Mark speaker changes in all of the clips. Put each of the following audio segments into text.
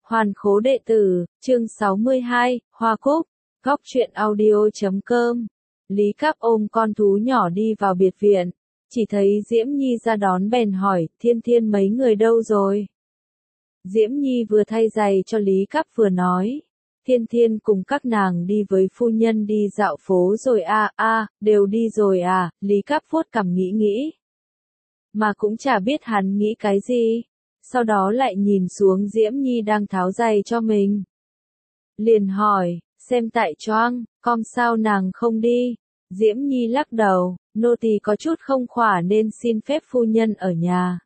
Speaker 1: Hoàn khố đệ tử, chương 62, Hoa Cúc, góc truyện audio.com. Lý Cáp ôm con thú nhỏ đi vào biệt viện, chỉ thấy Diễm Nhi ra đón bèn hỏi, Thiên Thiên mấy người đâu rồi? Diễm Nhi vừa thay giày cho Lý Cáp vừa nói, Thiên Thiên cùng các nàng đi với phu nhân đi dạo phố rồi đều đi rồi à, Lý Cáp vuốt cằm nghĩ. Mà cũng chả biết hắn nghĩ cái gì. Sau đó lại nhìn xuống Diễm Nhi đang tháo giày cho mình. Liền hỏi, xem tại choang, com sao nàng không đi? Diễm Nhi lắc đầu, nô tỳ có chút không khỏe nên xin phép phu nhân ở nhà.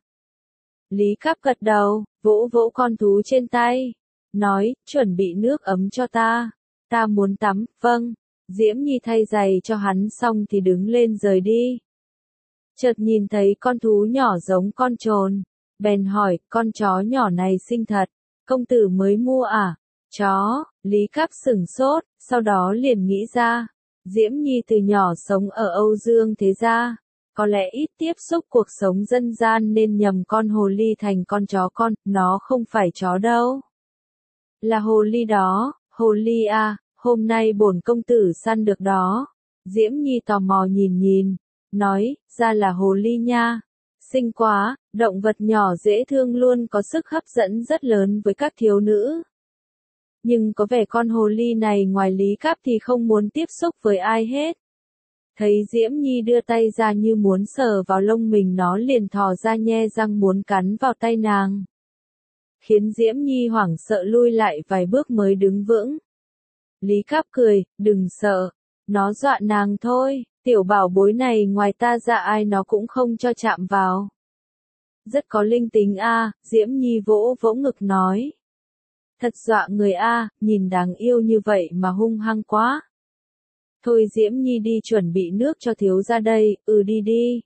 Speaker 1: Lý Cáp gật đầu, vỗ vỗ con thú trên tay, nói, chuẩn bị nước ấm cho ta muốn tắm, vâng. Diễm Nhi thay giày cho hắn xong thì đứng lên rời đi. Chợt nhìn thấy con thú nhỏ giống con trồn. Bèn hỏi, con chó nhỏ này xinh thật, công tử mới mua à? Chó, Lý Cáp sửng sốt, sau đó liền nghĩ ra, Diễm Nhi từ nhỏ sống ở Âu Dương thế gia, có lẽ ít tiếp xúc cuộc sống dân gian nên nhầm con hồ ly thành con chó con, nó không phải chó đâu. Là hồ ly đó, hồ ly à, hôm nay bổn công tử săn được đó. Diễm Nhi tò mò nhìn, nói, ra là hồ ly nha. Xinh quá, động vật nhỏ dễ thương luôn có sức hấp dẫn rất lớn với các thiếu nữ. Nhưng có vẻ con hồ ly này ngoài Lý Cáp thì không muốn tiếp xúc với ai hết. Thấy Diễm Nhi đưa tay ra như muốn sờ vào lông mình nó liền thò ra nhe răng muốn cắn vào tay nàng. Khiến Diễm Nhi hoảng sợ lui lại vài bước mới đứng vững. Lý Cáp cười, đừng sợ, nó dọa nàng thôi. Tiểu bảo bối này ngoài ta ra ai nó cũng không cho chạm vào. Rất có linh tính a, Diễm Nhi vỗ vỗ ngực nói. Thật dọa người a, nhìn đáng yêu như vậy mà hung hăng quá. Thôi Diễm Nhi đi chuẩn bị nước cho thiếu gia đây, đi.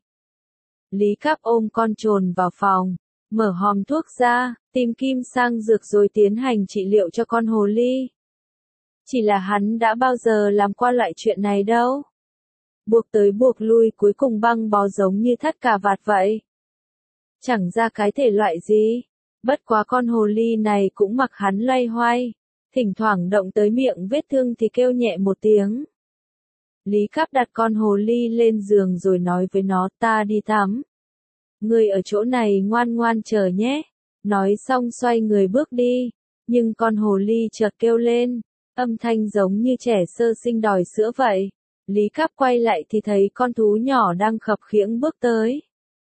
Speaker 1: Lý Cáp ôm con trồn vào phòng, mở hòm thuốc ra, tìm kim sang dược rồi tiến hành trị liệu cho con hồ ly. Chỉ là hắn đã bao giờ làm qua loại chuyện này đâu. Buộc tới buộc lui cuối cùng băng bó giống như thắt cà vạt vậy. Chẳng ra cái thể loại gì. Bất quá con hồ ly này cũng mặc hắn loay hoay. Thỉnh thoảng động tới miệng vết thương thì kêu nhẹ một tiếng. Lý Cáp đặt con hồ ly lên giường rồi nói với nó ta đi tắm. Người ở chỗ này ngoan ngoan chờ nhé. Nói xong xoay người bước đi. Nhưng con hồ ly chợt kêu lên. Âm thanh giống như trẻ sơ sinh đòi sữa vậy. Lý Cáp quay lại thì thấy con thú nhỏ đang khập khiễng bước tới.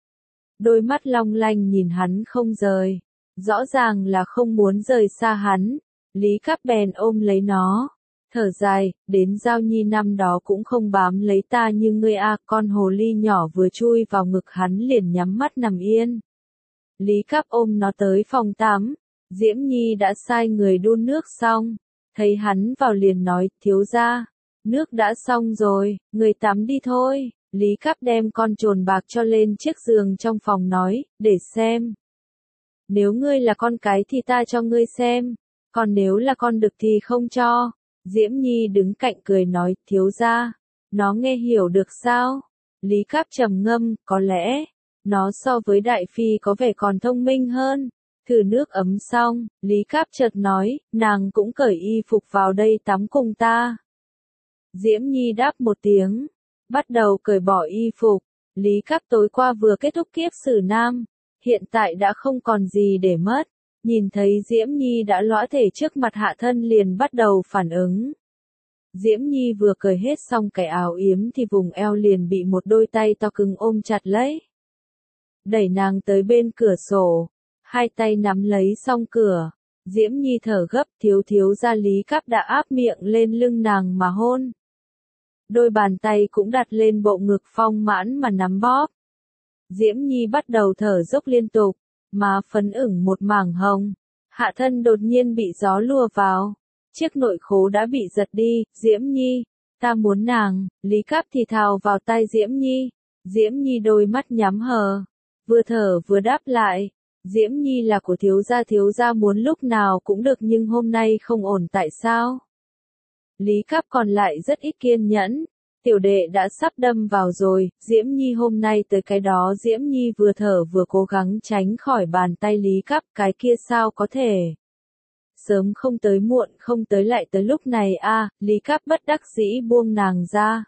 Speaker 1: Đôi mắt long lanh nhìn hắn không rời. Rõ ràng là không muốn rời xa hắn. Lý Cáp bèn ôm lấy nó. Thở dài, đến Giao Nhi năm đó cũng không bám lấy ta như ngươi a. Con hồ ly nhỏ vừa chui vào ngực hắn liền nhắm mắt nằm yên. Lý Cáp ôm nó tới phòng tắm. Diễm Nhi đã sai người đun nước xong. Thấy hắn vào liền nói, thiếu gia. Nước đã xong rồi, người tắm đi thôi. Lý Cáp đem con trồn bạc cho lên chiếc giường trong phòng nói, để xem. Nếu ngươi là con cái thì ta cho ngươi xem, còn nếu là con đực thì không cho. Diễm Nhi đứng cạnh cười nói, thiếu gia, nó nghe hiểu được sao? Lý Cáp trầm ngâm, có lẽ, nó so với Đại Phi có vẻ còn thông minh hơn. Thử nước ấm xong, Lý Cáp chợt nói, nàng cũng cởi y phục vào đây tắm cùng ta. Diễm Nhi đáp một tiếng, bắt đầu cởi bỏ y phục. Lý Cáp tối qua vừa kết thúc kiếp xử nam, hiện tại đã không còn gì để mất. Nhìn thấy Diễm Nhi đã lõa thể trước mặt hạ thân liền bắt đầu phản ứng. Diễm Nhi vừa cởi hết xong cái áo yếm thì vùng eo liền bị một đôi tay to cứng ôm chặt lấy. Đẩy nàng tới bên cửa sổ, hai tay nắm lấy song cửa. Diễm Nhi thở gấp, thiếu gia. Lý Cáp đã áp miệng lên lưng nàng mà hôn. Đôi bàn tay cũng đặt lên bộ ngực phong mãn mà nắm bóp. Diễm Nhi bắt đầu thở dốc liên tục, má phấn ửng một mảng hồng. Hạ thân đột nhiên bị gió lùa vào. Chiếc nội khố đã bị giật đi. Diễm Nhi, ta muốn nàng. Lý Cáp thì thào vào tai Diễm Nhi. Diễm Nhi đôi mắt nhắm hờ, vừa thở vừa đáp lại. Diễm Nhi là của thiếu gia muốn lúc nào cũng được nhưng hôm nay không ổn tại sao? Lý Cáp còn lại rất ít kiên nhẫn. Tiểu đệ đã sắp đâm vào rồi, Diễm Nhi hôm nay tới cái đó. Diễm Nhi vừa thở vừa cố gắng tránh khỏi bàn tay Lý Cáp, cái kia sao có thể. sớm không tới muộn không tới lại tới lúc này a, Lý Cáp bất đắc dĩ buông nàng ra.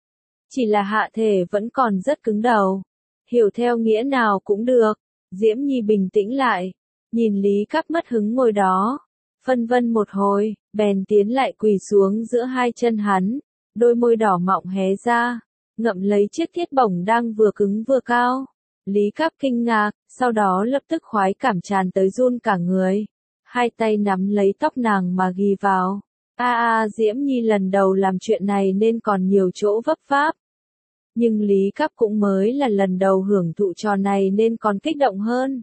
Speaker 1: Chỉ là hạ thể vẫn còn rất cứng đầu. Hiểu theo nghĩa nào cũng được. Diễm Nhi bình tĩnh lại. Nhìn Lý Cáp mất hứng ngồi đó. Phân vân một hồi, bèn tiến lại quỳ xuống giữa hai chân hắn. Đôi môi đỏ mọng hé ra. Ngậm lấy chiếc thiết bổng đang vừa cứng vừa cao. Lý Cáp kinh ngạc, sau đó lập tức khoái cảm tràn tới run cả người. Hai tay nắm lấy tóc nàng mà ghi vào. Diễm Nhi lần đầu làm chuyện này nên còn nhiều chỗ vấp váp. Nhưng Lý Cáp cũng mới là lần đầu hưởng thụ trò này nên còn kích động hơn.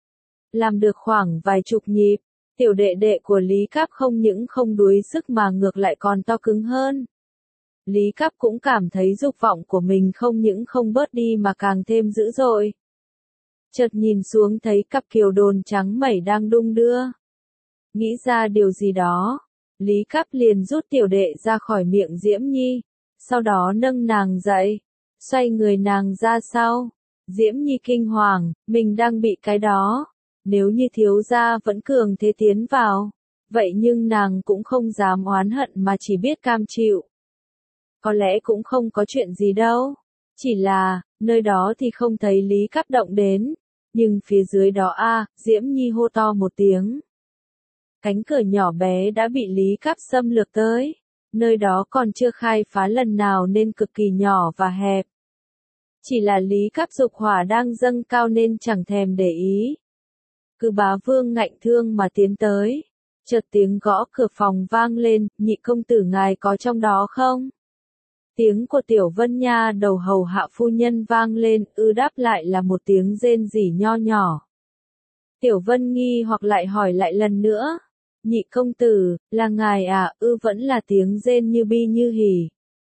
Speaker 1: Làm được khoảng vài chục nhịp, tiểu đệ đệ của Lý Cáp không những không đuối sức mà ngược lại còn to cứng hơn. Lý Cáp cũng cảm thấy dục vọng của mình không những không bớt đi mà càng thêm dữ dội. Chợt nhìn xuống thấy cặp kiều đồn trắng mẩy đang đung đưa. Nghĩ ra điều gì đó, Lý Cáp liền rút tiểu đệ ra khỏi miệng Diễm Nhi, sau đó nâng nàng dậy, xoay người nàng ra sau. Diễm Nhi kinh hoàng, mình đang bị cái đó, nếu như thiếu gia vẫn cường thế tiến vào, vậy nhưng nàng cũng không dám oán hận mà chỉ biết cam chịu. Có lẽ cũng không có chuyện gì đâu, chỉ là, nơi đó thì không thấy Lý Cáp động đến, nhưng phía dưới đó Diễm Nhi hô to một tiếng. Cánh cửa nhỏ bé đã bị Lý Cáp xâm lược tới, nơi đó còn chưa khai phá lần nào nên cực kỳ nhỏ và hẹp. Chỉ là Lý Cáp dục hỏa đang dâng cao nên chẳng thèm để ý. Cứ bá vương ngạnh thương mà tiến tới. Chợt tiếng gõ cửa phòng vang lên, nhị công tử ngài có trong đó không? Tiếng của Tiểu Vân Nha đầu hầu hạ phu nhân vang lên, đáp lại là một tiếng rên rỉ nho nhỏ. Tiểu Vân nghi hoặc lại hỏi lại lần nữa. Nhị công tử, là ngài vẫn là tiếng rên như bi như hỉ.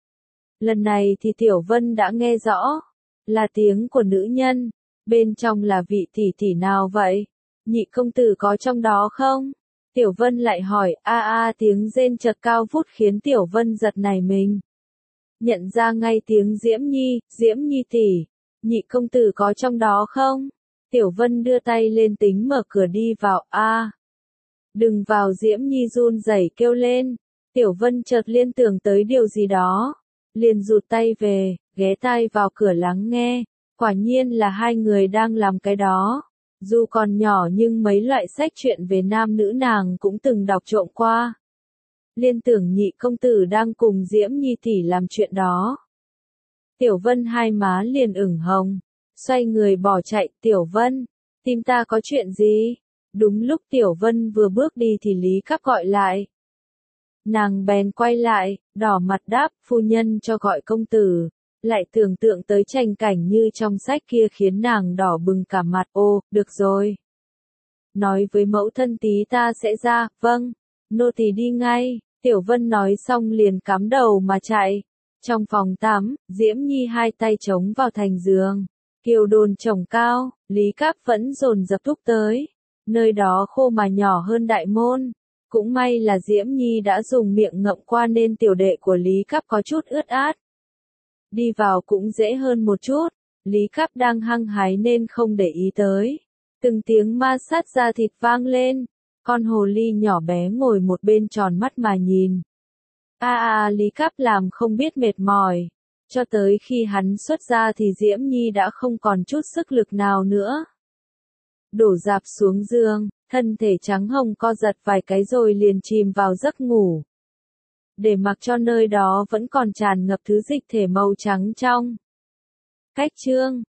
Speaker 1: Lần này thì Tiểu Vân đã nghe rõ. Là tiếng của nữ nhân. Bên trong là vị tỷ tỷ nào vậy? Nhị công tử có trong đó không? Tiểu Vân lại hỏi, tiếng rên chợt cao vút khiến Tiểu Vân giật nảy mình. Nhận ra ngay tiếng Diễm Nhi tỷ. Nhị công tử có trong đó không? Tiểu Vân đưa tay lên tính mở cửa đi vào, đừng vào. Diễm Nhi run rẩy kêu lên. Tiểu Vân chợt liên tưởng tới điều gì đó. Liền rụt tay về, ghé tai vào cửa lắng nghe. Quả nhiên là hai người đang làm cái đó. Dù còn nhỏ nhưng mấy loại sách truyện về nam nữ nàng cũng từng đọc trộm qua. Liên tưởng nhị công tử đang cùng Diễm Nhi tỷ làm chuyện đó. Tiểu Vân hai má liền ửng hồng. Xoay người bỏ chạy. Tiểu Vân, tìm ta có chuyện gì? Đúng lúc Tiểu Vân vừa bước đi thì Lý Cáp gọi lại. Nàng bèn quay lại, đỏ mặt đáp, phu nhân cho gọi công tử. Lại tưởng tượng tới tranh cảnh như trong sách kia khiến nàng đỏ bừng cả mặt. Được rồi. Nói với mẫu thân tí ta sẽ ra. Vâng, nô tỳ đi ngay. Tiểu Vân nói xong liền cắm đầu mà chạy. Trong phòng tắm, Diễm Nhi hai tay chống vào thành giường. Kiều đồn chồng cao, Lý Cáp vẫn dồn dập thúc tới. Nơi đó khô mà nhỏ hơn đại môn. Cũng may là Diễm Nhi đã dùng miệng ngậm qua nên tiểu đệ của Lý Cáp có chút ướt át. Đi vào cũng dễ hơn một chút. Lý Cáp đang hăng hái nên không để ý tới. Từng tiếng ma sát da thịt vang lên. Con hồ ly nhỏ bé ngồi một bên tròn mắt mà nhìn. Lý Cáp làm không biết mệt mỏi. Cho tới khi hắn xuất ra thì Diễm Nhi đã không còn chút sức lực nào nữa. Đổ dạp xuống giường, thân thể trắng hồng co giật vài cái rồi liền chìm vào giấc ngủ. Để mặc cho nơi đó vẫn còn tràn ngập thứ dịch thể màu trắng trong. Cách chương